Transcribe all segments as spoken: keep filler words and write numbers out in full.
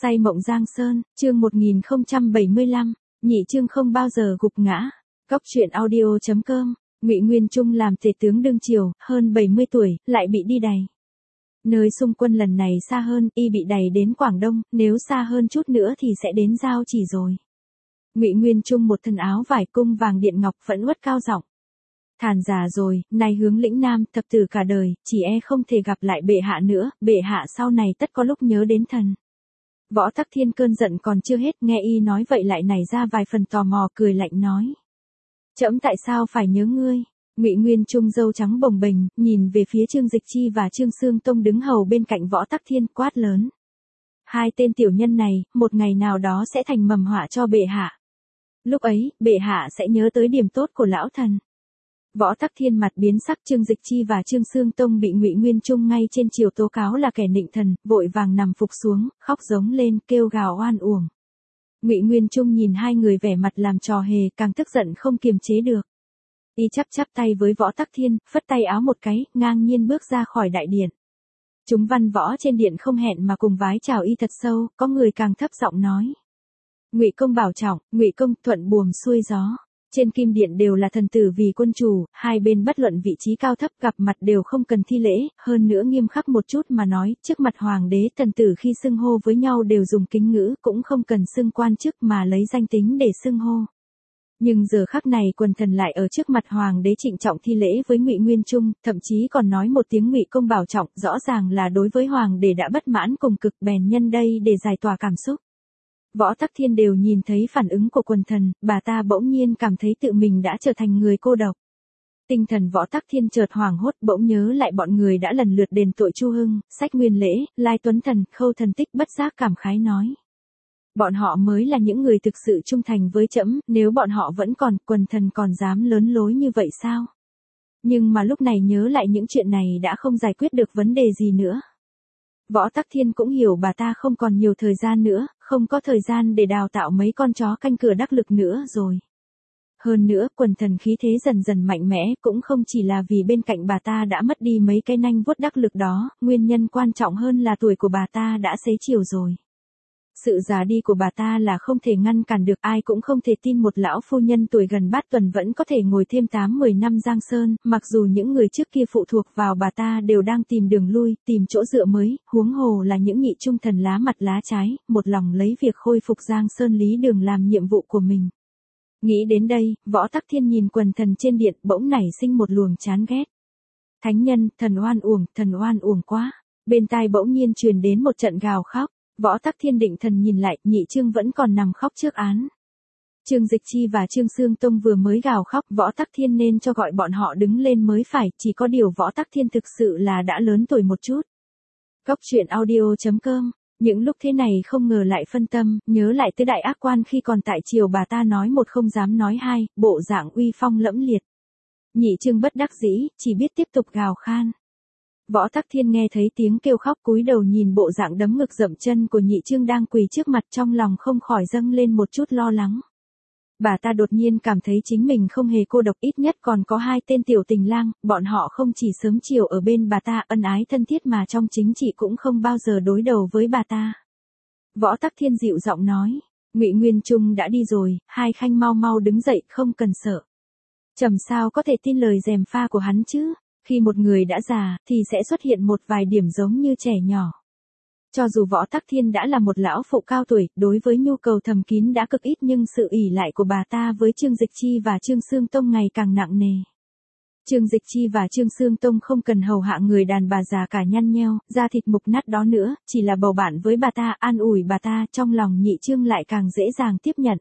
Say mộng Giang Sơn, chương một nghìn không trăm bảy mươi lăm, nhị chương không bao giờ gục ngã. Cóc truyện audio chấm com, Ngụy Nguyên Trung làm tể tướng đương triều, hơn bảy mươi tuổi, lại bị đi đày. Nơi xung quân lần này xa hơn, y bị đày đến Quảng Đông, nếu xa hơn chút nữa thì sẽ đến Giao Chỉ rồi. Ngụy Nguyên Trung một thân áo vải cung vàng điện ngọc phẫn uất cao giọng. Thàn già rồi, nay hướng lĩnh Nam, thập tử cả đời, chỉ e không thể gặp lại bệ hạ nữa, bệ hạ sau này tất có lúc nhớ đến thần. Võ Tắc Thiên cơn giận còn chưa hết, nghe y nói vậy lại nảy ra vài phần tò mò, cười lạnh nói. Trẫm tại sao phải nhớ ngươi? Ngụy Nguyên Trung râu trắng bồng bềnh, nhìn về phía Trương Dịch Chi và Trương Xương Tông đứng hầu bên cạnh Võ Tắc Thiên, quát lớn. Hai tên tiểu nhân này, một ngày nào đó sẽ thành mầm họa cho bệ hạ. Lúc ấy, bệ hạ sẽ nhớ tới điểm tốt của lão thần. Võ Tắc Thiên mặt biến sắc, Trương Dịch Chi và Trương Xương Tông bị Ngụy Nguyên Trung ngay trên triều tố cáo là kẻ nịnh thần, vội vàng nằm phục xuống, khóc giống lên, kêu gào oan uổng. Ngụy Nguyên Trung nhìn hai người vẻ mặt làm trò hề, càng tức giận không kiềm chế được. Y chắp chắp tay với Võ Tắc Thiên, phất tay áo một cái, ngang nhiên bước ra khỏi đại điện. Chúng văn võ trên điện không hẹn mà cùng vái chào y thật sâu, có người càng thấp giọng nói. Ngụy công bảo trọng, Ngụy công thuận buồm xuôi gió. Trên kim điện đều là thần tử vì quân chủ, hai bên bất luận vị trí cao thấp gặp mặt đều không cần thi lễ, hơn nữa nghiêm khắc một chút mà nói, trước mặt hoàng đế thần tử khi xưng hô với nhau đều dùng kính ngữ, cũng không cần xưng quan chức mà lấy danh tính để xưng hô. Nhưng giờ khắc này quần thần lại ở trước mặt hoàng đế trịnh trọng thi lễ với Ngụy Nguyên Trung, thậm chí còn nói một tiếng Ngụy công bảo trọng, rõ ràng là đối với hoàng đế đã bất mãn cùng cực, bèn nhân đây để giải tỏa cảm xúc. Võ Tắc Thiên đều nhìn thấy phản ứng của quần thần, bà ta bỗng nhiên cảm thấy tự mình đã trở thành người cô độc. Tinh thần Võ Tắc Thiên chợt hoảng hốt, bỗng nhớ lại bọn người đã lần lượt đền tội Chu Hưng, Sách Nguyên Lễ, Lai Tuấn Thần, Khâu Thần Tích, bất giác cảm khái nói. Bọn họ mới là những người thực sự trung thành với trẫm, nếu bọn họ vẫn còn, quần thần còn dám lớn lối như vậy sao? Nhưng mà lúc này nhớ lại những chuyện này đã không giải quyết được vấn đề gì nữa. Võ Tắc Thiên cũng hiểu bà ta không còn nhiều thời gian nữa, không có thời gian để đào tạo mấy con chó canh cửa đắc lực nữa rồi. Hơn nữa, quần thần khí thế dần dần mạnh mẽ, cũng không chỉ là vì bên cạnh bà ta đã mất đi mấy cái nanh vuốt đắc lực đó, nguyên nhân quan trọng hơn là tuổi của bà ta đã xế chiều rồi. Sự già đi của bà ta là không thể ngăn cản được, ai cũng không thể tin một lão phu nhân tuổi gần bát tuần vẫn có thể ngồi thêm tám mười năm Giang Sơn, mặc dù những người trước kia phụ thuộc vào bà ta đều đang tìm đường lui, tìm chỗ dựa mới, huống hồ là những nhị trung thần lá mặt lá trái, một lòng lấy việc khôi phục Giang Sơn Lý Đường làm nhiệm vụ của mình. Nghĩ đến đây, Võ Tắc Thiên nhìn quần thần trên điện, bỗng nảy sinh một luồng chán ghét. Thánh nhân, thần oan uổng, thần oan uổng quá. Bên tai bỗng nhiên truyền đến một trận gào khóc. Võ Tắc Thiên định thần nhìn lại, nhị trương vẫn còn nằm khóc trước án. Trương Dịch Chi và Trương Xương Tông vừa mới gào khóc, Võ Tắc Thiên nên cho gọi bọn họ đứng lên mới phải, chỉ có điều Võ Tắc Thiên thực sự là đã lớn tuổi một chút. Cóc truyện audio chấm com, những lúc thế này không ngờ lại phân tâm, nhớ lại tới đại ác quan khi còn tại triều bà ta nói một không dám nói hai, bộ dạng uy phong lẫm liệt. Nhị trương bất đắc dĩ, chỉ biết tiếp tục gào khan. Võ Tắc Thiên nghe thấy tiếng kêu khóc cúi đầu nhìn bộ dạng đấm ngực dậm chân của nhị trương đang quỳ trước mặt, trong lòng không khỏi dâng lên một chút lo lắng. Bà ta đột nhiên cảm thấy chính mình không hề cô độc, ít nhất còn có hai tên tiểu tình lang, bọn họ không chỉ sớm chiều ở bên bà ta ân ái thân thiết mà trong chính trị cũng không bao giờ đối đầu với bà ta. Võ Tắc Thiên dịu giọng nói, Ngụy Nguyên Trung đã đi rồi, hai khanh mau mau đứng dậy, không cần sợ. Trẫm sao có thể tin lời gièm pha của hắn chứ? Khi một người đã già, thì sẽ xuất hiện một vài điểm giống như trẻ nhỏ. Cho dù Võ Tắc Thiên đã là một lão phụ cao tuổi, đối với nhu cầu thầm kín đã cực ít nhưng sự ỷ lại của bà ta với Trương Dịch Chi và Trương Xương Tông ngày càng nặng nề. Trương Dịch Chi và Trương Xương Tông không cần hầu hạ người đàn bà già cả nhăn nheo, da thịt mục nát đó nữa, chỉ là bầu bạn với bà ta, an ủi bà ta, trong lòng nhị trương lại càng dễ dàng tiếp nhận.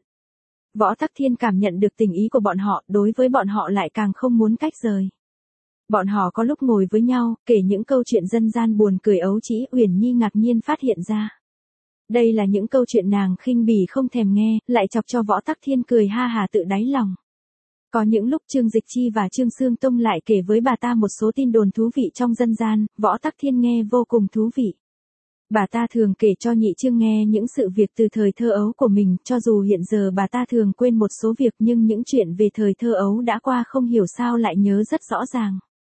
Võ Tắc Thiên cảm nhận được tình ý của bọn họ, đối với bọn họ lại càng không muốn cách rời. Bọn họ có lúc ngồi với nhau, kể những câu chuyện dân gian buồn cười ấu trĩ, Uyển Nhi ngạc nhiên phát hiện ra. Đây là những câu chuyện nàng khinh bỉ không thèm nghe, lại chọc cho Võ Tắc Thiên cười ha hà tự đáy lòng. Có những lúc Trương Dịch Chi và Trương Xương Tông lại kể với bà ta một số tin đồn thú vị trong dân gian, Võ Tắc Thiên nghe vô cùng thú vị. Bà ta thường kể cho nhị trương nghe những sự việc từ thời thơ ấu của mình, cho dù hiện giờ bà ta thường quên một số việc nhưng những chuyện về thời thơ ấu đã qua không hiểu sao lại nhớ rất rõ ràng.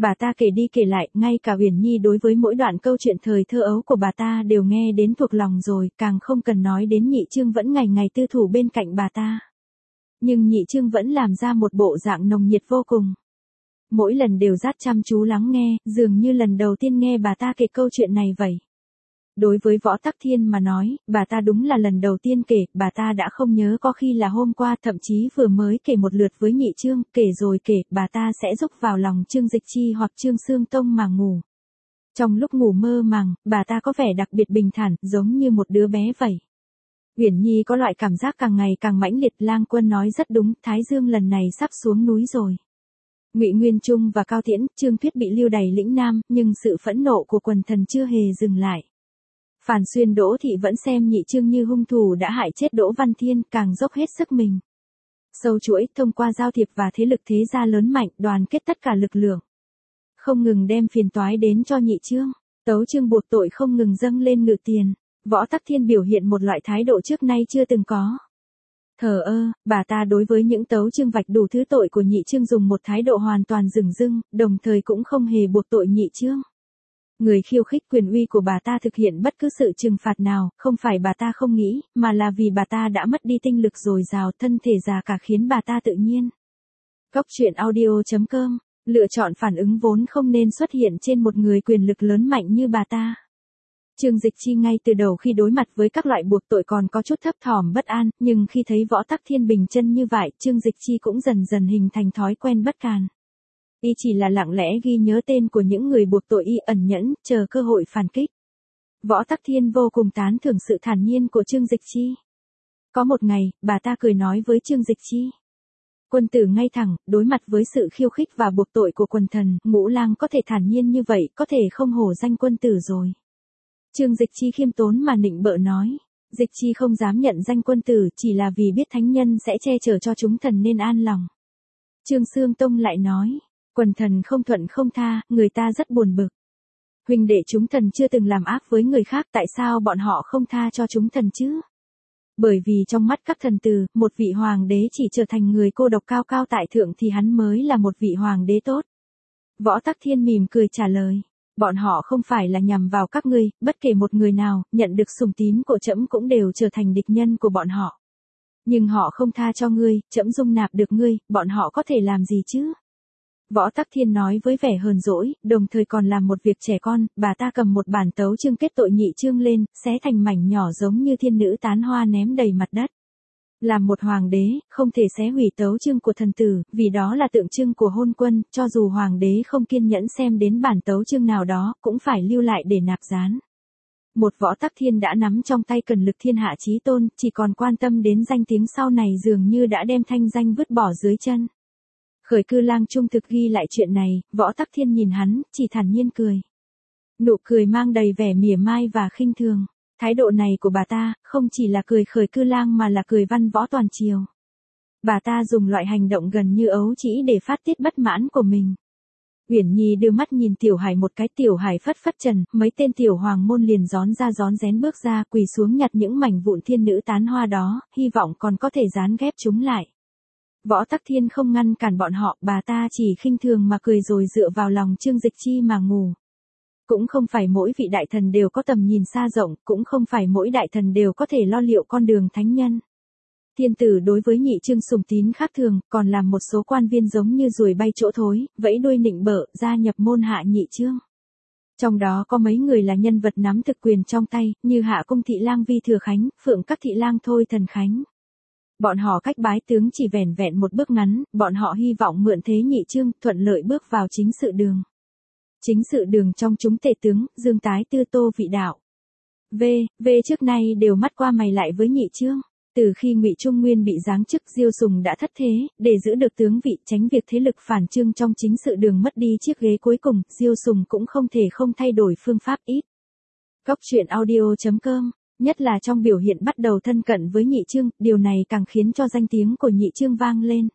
Bà ta kể đi kể lại, ngay cả Uyển Nhi đối với mỗi đoạn câu chuyện thời thơ ấu của bà ta đều nghe đến thuộc lòng rồi, càng không cần nói đến Nhị Trương vẫn ngày ngày tư thủ bên cạnh bà ta. Nhưng Nhị Trương vẫn làm ra một bộ dạng nồng nhiệt vô cùng. Mỗi lần đều rất chăm chú lắng nghe, dường như lần đầu tiên nghe bà ta kể câu chuyện này vậy. Đối với Võ Tắc Thiên mà nói, bà ta đúng là lần đầu tiên kể, bà ta đã không nhớ có khi là hôm qua, thậm chí vừa mới kể một lượt với Nhị Trương, kể rồi kể, bà ta sẽ rúc vào lòng Trương Dịch Chi hoặc Trương Xương Tông mà ngủ. Trong lúc ngủ mơ màng, bà ta có vẻ đặc biệt bình thản, giống như một đứa bé vậy. Uyển Nhi có loại cảm giác càng ngày càng mãnh liệt, Lang Quân nói rất đúng, Thái Dương lần này sắp xuống núi rồi. Ngụy Nguyên Trung và Cao Tiễn, Trương Thuyết bị lưu đày lĩnh Nam, nhưng sự phẫn nộ của quần thần chưa hề dừng lại. Phàn Xuyên Đỗ Thị vẫn xem Nhị Trương như hung thủ đã hại chết Đỗ Văn Thiên, càng dốc hết sức mình. Sâu chuỗi, thông qua giao thiệp và thế lực thế gia lớn mạnh, đoàn kết tất cả lực lượng. Không ngừng đem phiền toái đến cho Nhị Trương. Tấu chương buộc tội không ngừng dâng lên ngự tiền. Võ Tắc Thiên biểu hiện một loại thái độ trước nay chưa từng có. Thờ ơ, bà ta đối với những tấu chương vạch đủ thứ tội của Nhị Trương dùng một thái độ hoàn toàn dửng dưng, đồng thời cũng không hề buộc tội Nhị Trương. Người khiêu khích quyền uy của bà ta thực hiện bất cứ sự trừng phạt nào, không phải bà ta không nghĩ, mà là vì bà ta đã mất đi tinh lực dồi dào, thân thể già cả khiến bà ta tự nhiên. Góc truyện audio chấm com, lựa chọn phản ứng vốn không nên xuất hiện trên một người quyền lực lớn mạnh như bà ta. Trương Dịch Chi ngay từ đầu khi đối mặt với các loại buộc tội còn có chút thấp thỏm bất an, nhưng khi thấy Võ Tắc Thiên bình chân như vậy, Trương Dịch Chi cũng dần dần hình thành thói quen bất càn. Y chỉ là lặng lẽ ghi nhớ tên của những người buộc tội, y ẩn nhẫn, chờ cơ hội phản kích. Võ Tắc Thiên vô cùng tán thưởng sự thản nhiên của Trương Dịch Chi. Có một ngày, bà ta cười nói với Trương Dịch Chi. Quân tử ngay thẳng, đối mặt với sự khiêu khích và buộc tội của quần thần, Ngũ Lang có thể thản nhiên như vậy, có thể không hổ danh quân tử rồi. Trương Dịch Chi khiêm tốn mà nịnh bợ nói. Dịch Chi không dám nhận danh quân tử, chỉ là vì biết thánh nhân sẽ che chở cho chúng thần nên an lòng. Trương Xương Tông lại nói. Quần thần không thuận không tha, người ta rất buồn bực. Huynh đệ chúng thần chưa từng làm ác với người khác, tại sao bọn họ không tha cho chúng thần chứ? Bởi vì trong mắt các thần tử, một vị hoàng đế chỉ trở thành người cô độc cao cao tại thượng thì hắn mới là một vị hoàng đế tốt. Võ Tắc Thiên mỉm cười trả lời. Bọn họ không phải là nhằm vào các ngươi, bất kể một người nào, nhận được sủng tín của trẫm cũng đều trở thành địch nhân của bọn họ. Nhưng họ không tha cho ngươi, trẫm dung nạp được ngươi, bọn họ có thể làm gì chứ? Võ Tắc Thiên nói với vẻ hờn dỗi, đồng thời còn làm một việc trẻ con, bà ta cầm một bản tấu chương kết tội Nhị Trương lên, xé thành mảnh nhỏ giống như thiên nữ tán hoa ném đầy mặt đất. Làm một hoàng đế, không thể xé hủy tấu chương của thần tử, vì đó là tượng trưng của hôn quân, cho dù hoàng đế không kiên nhẫn xem đến bản tấu chương nào đó, cũng phải lưu lại để nạp gián. Một Võ Tắc Thiên đã nắm trong tay cần lực thiên hạ chí tôn, chỉ còn quan tâm đến danh tiếng sau này dường như đã đem thanh danh vứt bỏ dưới chân. Khởi Cư Lang trung thực ghi lại chuyện này, Võ Tắc Thiên nhìn hắn, chỉ thản nhiên cười. Nụ cười mang đầy vẻ mỉa mai và khinh thường. Thái độ này của bà ta, không chỉ là cười Khởi Cư Lang mà là cười văn võ toàn triều. Bà ta dùng loại hành động gần như ấu trĩ để phát tiết bất mãn của mình. Uyển Nhi đưa mắt nhìn Tiểu Hải một cái, Tiểu Hải phất phất trần, mấy tên tiểu hoàng môn liền rón ra rón rén bước ra, quỳ xuống nhặt những mảnh vụn thiên nữ tán hoa đó, hy vọng còn có thể dán ghép chúng lại. Võ Tắc Thiên không ngăn cản bọn họ, bà ta chỉ khinh thường mà cười rồi dựa vào lòng Trương Dịch Chi mà ngủ. Cũng không phải mỗi vị đại thần đều có tầm nhìn xa rộng, cũng không phải mỗi đại thần đều có thể lo liệu con đường thánh nhân. Thiên tử đối với Nhị Trương sủng tín khác thường, còn làm một số quan viên giống như ruồi bay chỗ thối, vẫy đuôi nịnh bợ, gia nhập môn hạ Nhị Trương. Trong đó có mấy người là nhân vật nắm thực quyền trong tay, như Hạ Cung Thị Lang Vi Thừa Khánh, Phượng Các Thị Lang Thôi Thần Khánh. Bọn họ cách bái tướng chỉ vẻn vẹn một bước ngắn, bọn họ hy vọng mượn thế Nhị Trương, thuận lợi bước vào chính sự đường. Chính sự đường trong chúng tể tướng, Dương Tái Tư Tô Vị Đạo. V, V trước nay đều mắt qua mày lại với Nhị Trương. Từ khi Ngụy Trung Nguyên bị giáng chức, Diêu Sùng đã thất thế, để giữ được tướng vị, tránh việc thế lực phản trương trong chính sự đường mất đi chiếc ghế cuối cùng, Diêu Sùng cũng không thể không thay đổi phương pháp ít. Góc truyện audio chấm com, nhất là trong biểu hiện bắt đầu thân cận với Nhị Trương, điều này càng khiến cho danh tiếng của Nhị Trương vang lên.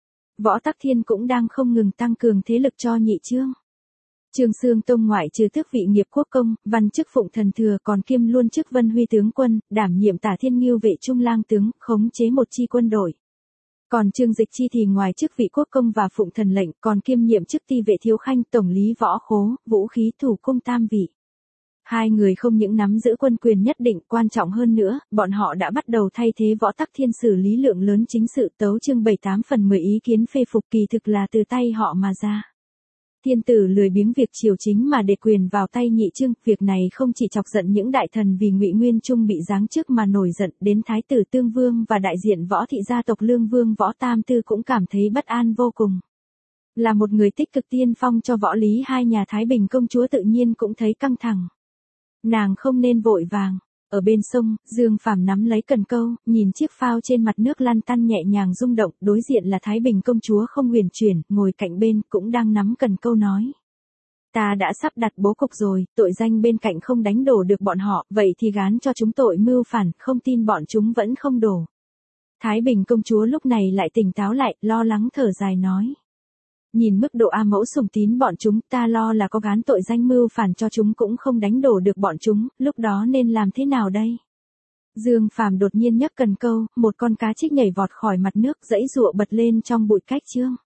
Võ Tắc Thiên cũng đang không ngừng tăng cường thế lực cho Nhị Trương. Trương Xương Tông ngoại trừ tước vị nghiệp quốc công, văn chức phụng thần thừa còn kiêm luôn chức Vân Huy tướng quân, đảm nhiệm Tả Thiên Ngưu vệ trung lang tướng, khống chế một chi quân đội. Còn Trương Dịch Chi thì ngoài chức vị quốc công và phụng thần lệnh, còn kiêm nhiệm chức ti vệ thiếu khanh, tổng lý võ khố, vũ khí thủ cung tam vị. Hai người không những nắm giữ quân quyền nhất định, quan trọng hơn nữa, bọn họ đã bắt đầu thay thế Võ Tắc Thiên xử lý lượng lớn chính sự, tấu chương bảy tám phần mười ý kiến phê phục kỳ thực là từ tay họ mà ra. Thiên tử lười biếng việc triều chính mà để quyền vào tay Nhị Chương, việc này không chỉ chọc giận những đại thần vì Ngụy Nguyên Trung bị giáng chức mà nổi giận, đến thái tử Tương Vương và đại diện võ thị gia tộc Lương Vương Võ Tam Tư cũng cảm thấy bất an vô cùng. Là một người tích cực tiên phong cho võ lý hai nhà Thái Bình công chúa tự nhiên cũng thấy căng thẳng. Nàng không nên vội vàng. Ở bên sông, Dương Phàm nắm lấy cần câu, nhìn chiếc phao trên mặt nước lăn tăn nhẹ nhàng rung động, đối diện là Thái Bình công chúa không huyền chuyển, ngồi cạnh bên, cũng đang nắm cần câu nói. Ta đã sắp đặt bố cục rồi, tội danh bên cạnh không đánh đổ được bọn họ, vậy thì gán cho chúng tội mưu phản, không tin bọn chúng vẫn không đổ. Thái Bình công chúa lúc này lại tỉnh táo lại, lo lắng thở dài nói. Nhìn mức độ A mẫu sùng tín bọn chúng, ta lo là có gán tội danh mưu phản cho chúng cũng không đánh đổ được bọn chúng, lúc đó nên làm thế nào đây? Dương Phàm đột nhiên nhấc cần câu, một con cá trích nhảy vọt khỏi mặt nước, giãy giụa bật lên trong bụi cách chương.